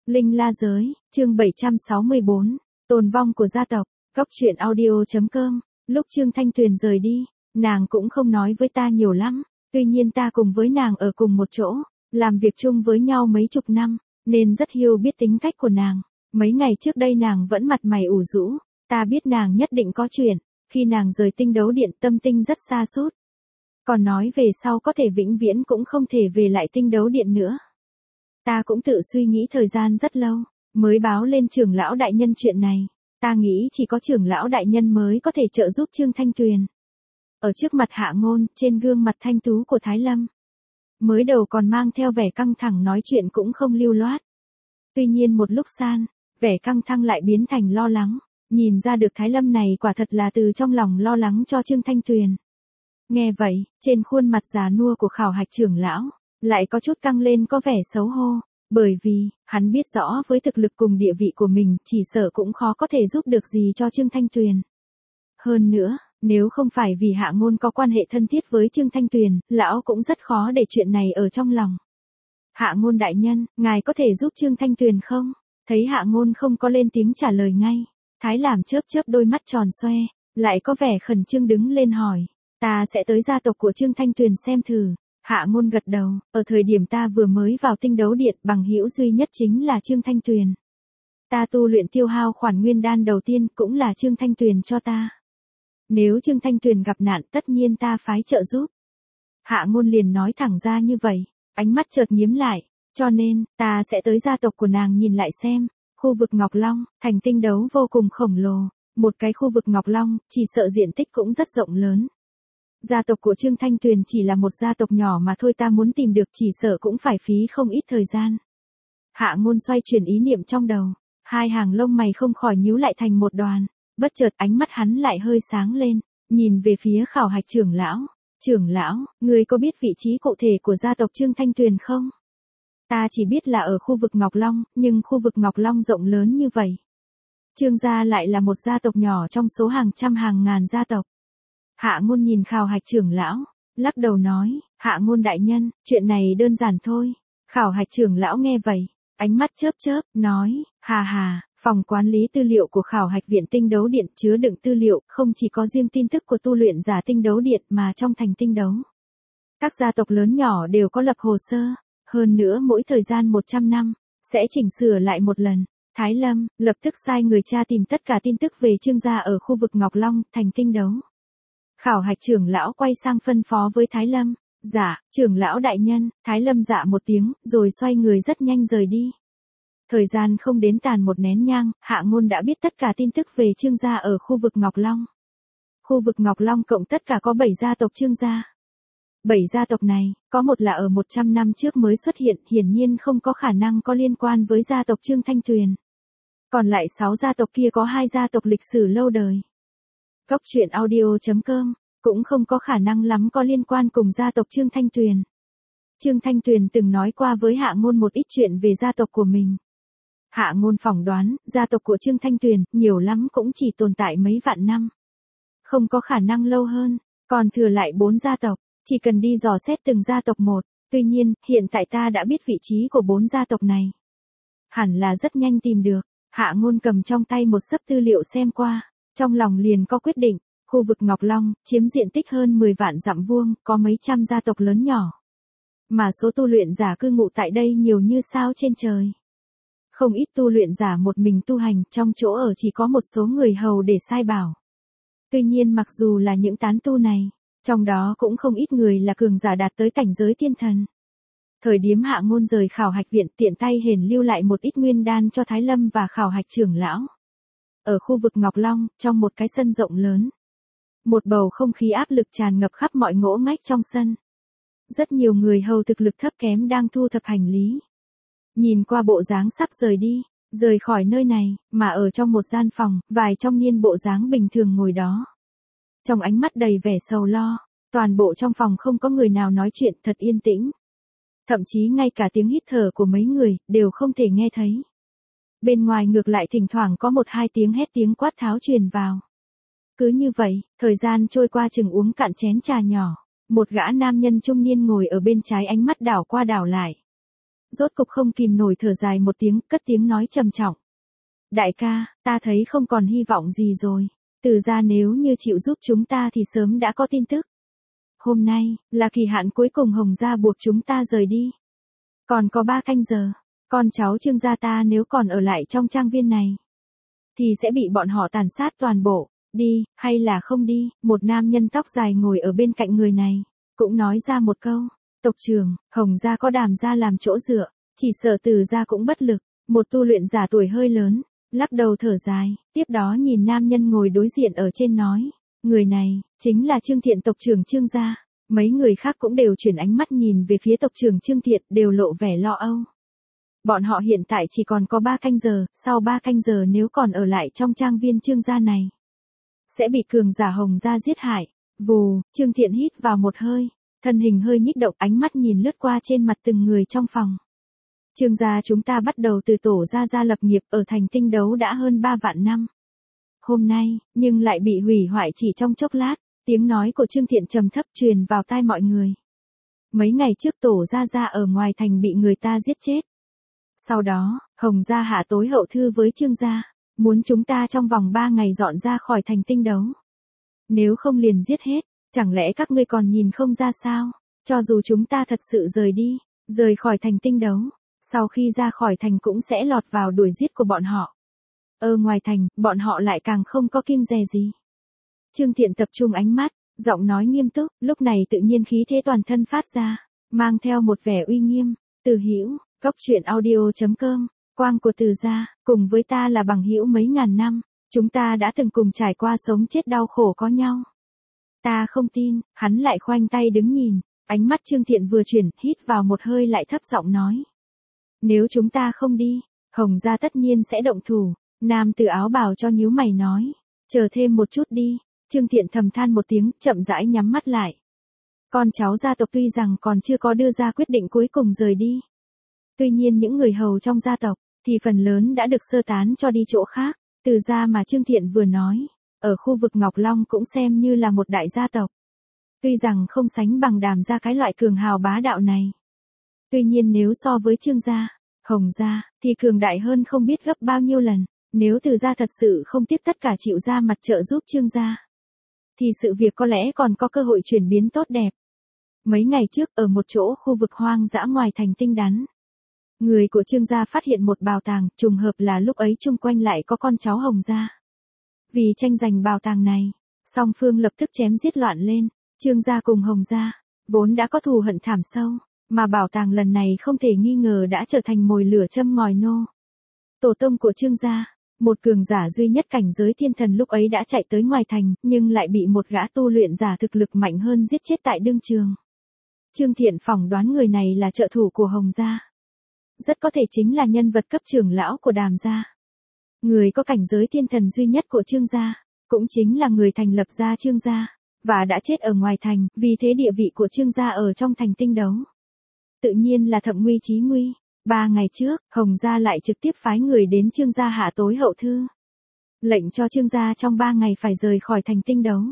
Linh La Giới, chương 764, tồn vong của gia tộc, Góc truyện audio.com. Lúc Trương Thanh Tuyền rời đi, nàng cũng không nói với ta nhiều lắm, tuy nhiên ta cùng với nàng ở cùng một chỗ, làm việc chung với nhau mấy chục năm, nên rất hiểu biết tính cách của nàng. Mấy ngày trước đây nàng vẫn mặt mày ủ rũ, ta biết nàng nhất định có chuyện, khi nàng rời Tinh Đấu Điện tâm tinh rất sa sút. Còn nói về sau có thể vĩnh viễn cũng không thể về lại Tinh Đấu Điện nữa. Ta cũng tự suy nghĩ thời gian rất lâu, mới báo lên trưởng lão đại nhân chuyện này. Ta nghĩ chỉ có trưởng lão đại nhân mới có thể trợ giúp Trương Thanh Tuyền. Ở trước mặt Hạ Ngôn, trên gương mặt thanh tú của Thái Lâm, mới đầu còn mang theo vẻ căng thẳng, nói chuyện cũng không lưu loát. Tuy nhiên một lúc san, vẻ căng thẳng lại biến thành lo lắng, nhìn ra được Thái Lâm này quả thật là từ trong lòng lo lắng cho Trương Thanh Tuyền. Nghe vậy, trên khuôn mặt già nua của Khảo Hạch trưởng lão lại có chút căng lên, có vẻ xấu hổ, bởi vì hắn biết rõ với thực lực cùng địa vị của mình, chỉ sợ cũng khó có thể giúp được gì cho Trương Thanh Tuyền. Hơn nữa, nếu không phải vì Hạ Ngôn có quan hệ thân thiết với Trương Thanh Tuyền, lão cũng rất khó để chuyện này ở trong lòng. Hạ Ngôn đại nhân, ngài có thể giúp Trương Thanh Tuyền không? Thấy Hạ Ngôn không có lên tiếng trả lời ngay, Thái Làm chớp chớp đôi mắt tròn xoe, lại có vẻ khẩn trương đứng lên hỏi, ta sẽ tới gia tộc của Trương Thanh Tuyền xem thử. Hạ Ngôn gật đầu, ở thời điểm ta vừa mới vào Tinh Đấu Điện, bằng hữu duy nhất chính là Trương Thanh Tuyền. Ta tu luyện tiêu hao khoản nguyên đan đầu tiên cũng là Trương Thanh Tuyền cho ta. Nếu Trương Thanh Tuyền gặp nạn tất nhiên ta phái trợ giúp. Hạ Ngôn liền nói thẳng ra như vậy, ánh mắt chợt nhíu lại, cho nên, ta sẽ tới gia tộc của nàng nhìn lại xem. Khu vực Ngọc Long, thành Tinh Đấu vô cùng khổng lồ, một cái khu vực Ngọc Long, chỉ sợ diện tích cũng rất rộng lớn. Gia tộc của Trương Thanh Tuyền chỉ là một gia tộc nhỏ mà thôi, ta muốn tìm được chỉ sợ cũng phải phí không ít thời gian. Hạ Ngôn xoay chuyển ý niệm trong đầu, hai hàng lông mày không khỏi nhíu lại thành một đoàn, bất chợt ánh mắt hắn lại hơi sáng lên, nhìn về phía Khảo Hạch trưởng lão. Trưởng lão, ngươi có biết vị trí cụ thể của gia tộc Trương Thanh Tuyền không? Ta chỉ biết là ở khu vực Ngọc Long, nhưng khu vực Ngọc Long rộng lớn như vậy. Trương gia lại là một gia tộc nhỏ trong số hàng trăm hàng ngàn gia tộc. Hạ Ngôn nhìn Khảo Hạch trưởng lão, lắc đầu nói, Hạ Ngôn đại nhân, chuyện này đơn giản thôi. Khảo Hạch trưởng lão nghe vậy, ánh mắt chớp chớp, nói, hà hà, phòng quản lý tư liệu của Khảo Hạch viện Tinh Đấu Điện chứa đựng tư liệu, không chỉ có riêng tin tức của tu luyện giả Tinh Đấu Điện mà trong thành Tinh Đấu. Các gia tộc lớn nhỏ đều có lập hồ sơ, hơn nữa mỗi thời gian 100 năm, sẽ chỉnh sửa lại một lần. Thái Lâm, lập tức sai người tra tìm tất cả tin tức về Trương gia ở khu vực Ngọc Long, thành Tinh Đấu. Khảo Hạch trưởng lão quay sang phân phó với Thái Lâm, dạ, trưởng lão đại nhân. Thái Lâm dạ một tiếng, rồi xoay người rất nhanh rời đi. Thời gian không đến tàn một nén nhang, Hạ Ngôn đã biết tất cả tin tức về Trương gia ở khu vực Ngọc Long. Khu vực Ngọc Long cộng tất cả có 7 gia tộc Trương gia. 7 gia tộc này, có một là ở 100 năm trước mới xuất hiện, hiển nhiên không có khả năng có liên quan với gia tộc Trương Thanh Tuyền. Còn lại 6 gia tộc kia có 2 gia tộc lịch sử lâu đời. Góc truyện audio.com, cũng không có khả năng lắm có liên quan cùng gia tộc Trương Thanh Tuyền. Trương Thanh Tuyền từng nói qua với Hạ Ngôn một ít chuyện về gia tộc của mình. Hạ Ngôn phỏng đoán, gia tộc của Trương Thanh Tuyền, nhiều lắm cũng chỉ tồn tại mấy vạn năm. Không có khả năng lâu hơn, còn thừa lại 4 gia tộc, chỉ cần đi dò xét từng gia tộc một. Tuy nhiên, hiện tại ta đã biết vị trí của 4 gia tộc này. Hẳn là rất nhanh tìm được. Hạ Ngôn cầm trong tay một xấp tư liệu xem qua, trong lòng liền có quyết định. Khu vực Ngọc Long, chiếm diện tích hơn 10 vạn dặm vuông, có mấy trăm gia tộc lớn nhỏ. Mà số tu luyện giả cư ngụ tại đây nhiều như sao trên trời. Không ít tu luyện giả một mình tu hành, trong chỗ ở chỉ có một số người hầu để sai bảo. Tuy nhiên mặc dù là những tán tu này, trong đó cũng không ít người là cường giả đạt tới cảnh giới thiên thần. Thời điểm Hạ Ngôn rời Khảo Hạch viện, tiện tay hền lưu lại một ít nguyên đan cho Thái Lâm và Khảo Hạch trưởng lão. Ở khu vực Ngọc Long, trong một cái sân rộng lớn, một bầu không khí áp lực tràn ngập khắp mọi ngõ ngách trong sân. Rất nhiều người hầu thực lực thấp kém đang thu thập hành lý. Nhìn qua bộ dáng sắp rời khỏi nơi này, mà ở trong một gian phòng, vài trong niên bộ dáng bình thường ngồi đó. Trong ánh mắt đầy vẻ sầu lo, toàn bộ trong phòng không có người nào nói chuyện, thật yên tĩnh. Thậm chí ngay cả tiếng hít thở của mấy người, đều không thể nghe thấy. Bên ngoài ngược lại thỉnh thoảng có 1-2 tiếng hét tiếng quát tháo truyền vào. Cứ như vậy, thời gian trôi qua chừng uống cạn chén trà nhỏ. Một gã nam nhân trung niên ngồi ở bên trái, ánh mắt đảo qua đảo lại. rốt cục không kìm nổi thở dài một tiếng, cất tiếng nói trầm trọng. Đại ca, ta thấy không còn hy vọng gì rồi. Từ gia nếu như chịu giúp chúng ta thì sớm đã có tin tức. Hôm nay, là kỳ hạn cuối cùng Hồng gia buộc chúng ta rời đi. Còn có 3 canh giờ, con cháu Trương gia ta nếu còn ở lại trong trang viên này, thì sẽ bị bọn họ tàn sát toàn bộ. Đi, hay là không đi, một nam nhân tóc dài ngồi ở bên cạnh người này, cũng nói ra một câu. Tộc trưởng, Hồng gia có Đàm gia làm chỗ dựa, chỉ sợ Từ gia cũng bất lực. Một tu luyện giả tuổi hơi lớn, lắc đầu thở dài, tiếp đó nhìn nam nhân ngồi đối diện ở trên nói. Người này, chính là Trương Thiện tộc trưởng Trương gia. Mấy người khác cũng đều chuyển ánh mắt nhìn về phía tộc trưởng Trương Thiện, đều lộ vẻ lo âu. Bọn họ hiện tại chỉ còn có 3 canh giờ, sau 3 canh giờ nếu còn ở lại trong trang viên Trương gia này, sẽ bị cường giả Hồng gia giết hại. Vù, Trương Thiện hít vào một hơi, thân hình hơi nhích động, ánh mắt nhìn lướt qua trên mặt từng người trong phòng. Trương gia chúng ta bắt đầu từ tổ gia lập nghiệp ở thành Tinh Đấu đã hơn 3 vạn năm. Hôm nay, nhưng lại bị hủy hoại chỉ trong chốc lát, tiếng nói của Trương Thiện trầm thấp truyền vào tai mọi người. Mấy ngày trước tổ gia ở ngoài thành bị người ta giết chết. Sau đó, Hồng gia hạ tối hậu thư với Trương gia, muốn chúng ta trong vòng 3 ngày dọn ra khỏi thành Tinh Đấu. Nếu không liền giết hết, chẳng lẽ các ngươi còn nhìn không ra sao? Cho dù chúng ta thật sự rời đi, rời khỏi thành Tinh Đấu, sau khi ra khỏi thành cũng sẽ lọt vào đuổi giết của bọn họ. Ở ngoài thành, bọn họ lại càng không có kiêng dè gì. Trương Thiện tập trung ánh mắt, giọng nói nghiêm túc, lúc này tự nhiên khí thế toàn thân phát ra, mang theo một vẻ uy nghiêm. Từ Hữu, coctruyện.audio.com, quang của Từ gia, cùng với ta là bằng hữu mấy ngàn năm, chúng ta đã từng cùng trải qua sống chết đau khổ có nhau. Ta không tin, hắn lại khoanh tay đứng nhìn, ánh mắt Trương Thiện vừa chuyển, hít vào một hơi lại thấp giọng nói. Nếu chúng ta không đi, Hồng gia tất nhiên sẽ động thủ. Nam tử áo bào cho nhíu mày nói, chờ thêm một chút đi. Trương Thiện thầm than một tiếng, chậm rãi nhắm mắt lại. Con cháu gia tộc tuy rằng còn chưa có đưa ra quyết định cuối cùng rời đi. Tuy nhiên những người hầu trong gia tộc, thì phần lớn đã được sơ tán cho đi chỗ khác. Từ gia mà Trương Thiện vừa nói, ở khu vực Ngọc Long cũng xem như là một đại gia tộc. Tuy rằng không sánh bằng Đàm gia cái loại cường hào bá đạo này. Tuy nhiên nếu so với Trương gia, Hồng gia, thì cường đại hơn không biết gấp bao nhiêu lần. Nếu Từ gia thật sự không tiếp tất cả chịu ra mặt trợ giúp Trương gia, thì sự việc có lẽ còn có cơ hội chuyển biến tốt đẹp. Mấy ngày trước ở một chỗ khu vực hoang dã ngoài thành Tinh Đắn, người của Trương gia phát hiện một bảo tàng, trùng hợp là lúc ấy chung quanh lại có con cháu Hồng gia. Vì tranh giành bảo tàng này, song phương lập tức chém giết loạn lên. Trương gia cùng Hồng gia vốn đã có thù hận thảm sâu, mà bảo tàng lần này không thể nghi ngờ đã trở thành mồi lửa châm ngòi nô. Tổ tông của Trương gia, một cường giả duy nhất cảnh giới thiên thần lúc ấy đã chạy tới ngoài thành, nhưng lại bị một gã tu luyện giả thực lực mạnh hơn giết chết tại đương trường. Trương Thiện phỏng đoán người này là trợ thủ của Hồng gia. Rất có thể chính là nhân vật cấp trưởng lão của Đàm gia. Người có cảnh giới thiên thần duy nhất của Trương gia, cũng chính là người thành lập ra Trương gia, và đã chết ở ngoài thành, vì thế địa vị của Trương gia ở trong thành Tinh Đấu tự nhiên là thậm nguy chí nguy. 3 ngày trước, Hồng gia lại trực tiếp phái người đến Trương gia hạ tối hậu thư. Lệnh cho Trương gia trong 3 ngày phải rời khỏi thành Tinh Đấu.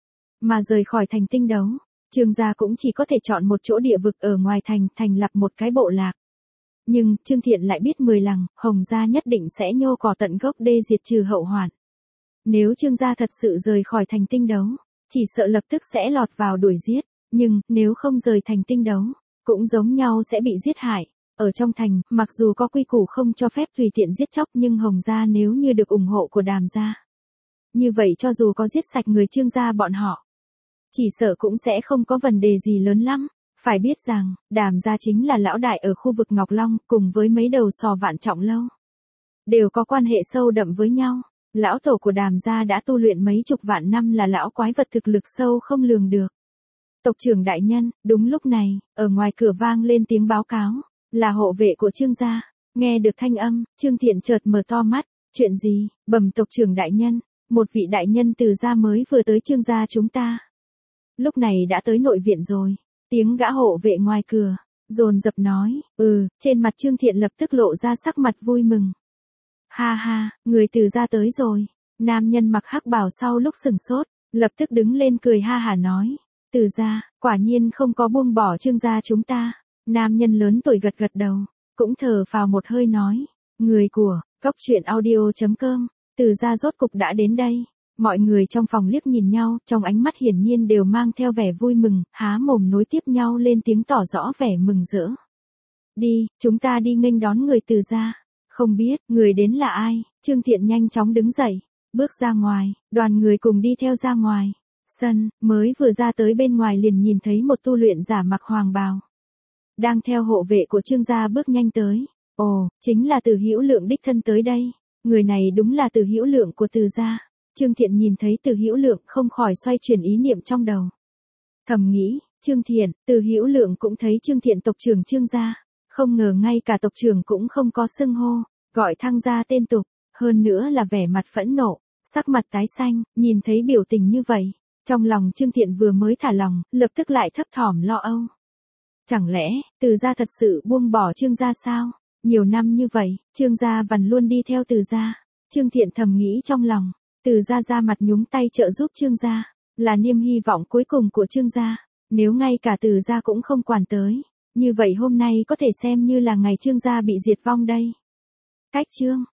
Mà rời khỏi thành Tinh Đấu, Trương gia cũng chỉ có thể chọn một chỗ địa vực ở ngoài thành, thành lập một cái bộ lạc. Nhưng, Trương Thiện lại biết 10 lằng, Hồng gia nhất định sẽ nhô cỏ tận gốc đê diệt trừ hậu hoạn. Nếu Trương gia thật sự rời khỏi thành Tinh Đấu, chỉ sợ lập tức sẽ lọt vào đuổi giết. Nhưng, nếu không rời thành Tinh Đấu, cũng giống nhau sẽ bị giết hại. Ở trong thành, mặc dù có quy củ không cho phép tùy tiện giết chóc nhưng Hồng gia nếu như được ủng hộ của Đàm gia, như vậy cho dù có giết sạch người Trương gia bọn họ, chỉ sợ cũng sẽ không có vấn đề gì lớn lắm. Phải biết rằng, Đàm gia chính là lão đại ở khu vực Ngọc Long, cùng với mấy đầu sò Vạn Trọng Lâu, đều có quan hệ sâu đậm với nhau. Lão tổ của Đàm gia đã tu luyện mấy chục vạn năm, là lão quái vật thực lực sâu không lường được. Tộc trưởng đại nhân, đúng lúc này, ở ngoài cửa vang lên tiếng báo cáo, là hộ vệ của Trương gia. Nghe được thanh âm, Trương Thiện chợt mở to mắt, chuyện gì? Bẩm tộc trưởng đại nhân, một vị đại nhân Từ gia mới vừa tới Trương gia chúng ta. Lúc này đã tới nội viện rồi. Tiếng gã hộ vệ ngoài cửa, dồn dập nói, trên mặt Trương Thiện lập tức lộ ra sắc mặt vui mừng. Ha ha, người Từ gia tới rồi. Nam nhân mặc hắc bào sau lúc sừng sốt, lập tức đứng lên cười ha hả nói, Từ gia, quả nhiên không có buông bỏ Trương gia chúng ta. Nam nhân lớn tuổi gật gật đầu, cũng thở vào một hơi nói, người của, Cốc truyện audio.com, Từ gia rốt cục đã đến đây. Mọi người trong phòng liếc nhìn nhau, trong ánh mắt hiển nhiên đều mang theo vẻ vui mừng, há mồm nối tiếp nhau lên tiếng tỏ rõ vẻ mừng rỡ. Đi, chúng ta đi nghênh đón người Từ gia. Không biết, người đến là ai? Trương Thiện nhanh chóng đứng dậy, bước ra ngoài, đoàn người cùng đi theo ra ngoài. Sân, mới vừa ra tới bên ngoài liền nhìn thấy một tu luyện giả mặc hoàng bào. Đang theo hộ vệ của Trương gia bước nhanh tới. Ồ, chính là Từ Hữu Lượng đích thân tới đây. Người này đúng là Từ Hữu Lượng của Từ gia. Trương Thiện nhìn thấy Từ Hữu Lượng không khỏi xoay chuyển ý niệm trong đầu. Thầm nghĩ, Trương Thiện, Từ Hữu Lượng cũng thấy Trương Thiện tộc trưởng Trương gia. Không ngờ ngay cả tộc trưởng cũng không có xưng hô, gọi thăng gia tên tục, hơn nữa là vẻ mặt phẫn nộ, sắc mặt tái xanh, nhìn thấy biểu tình như vậy. Trong lòng Trương Thiện vừa mới thả lòng, lập tức lại thấp thỏm lo âu. Chẳng lẽ, Từ gia thật sự buông bỏ Trương gia sao? Nhiều năm như vậy, Trương gia vẫn luôn đi theo Từ gia. Trương Thiện thầm nghĩ trong lòng, Từ gia ra mặt nhúng tay trợ giúp Trương gia, là niềm hy vọng cuối cùng của Trương gia. Nếu ngay cả Từ gia cũng không quản tới, như vậy hôm nay có thể xem như là ngày Trương gia bị diệt vong đây. Cách chương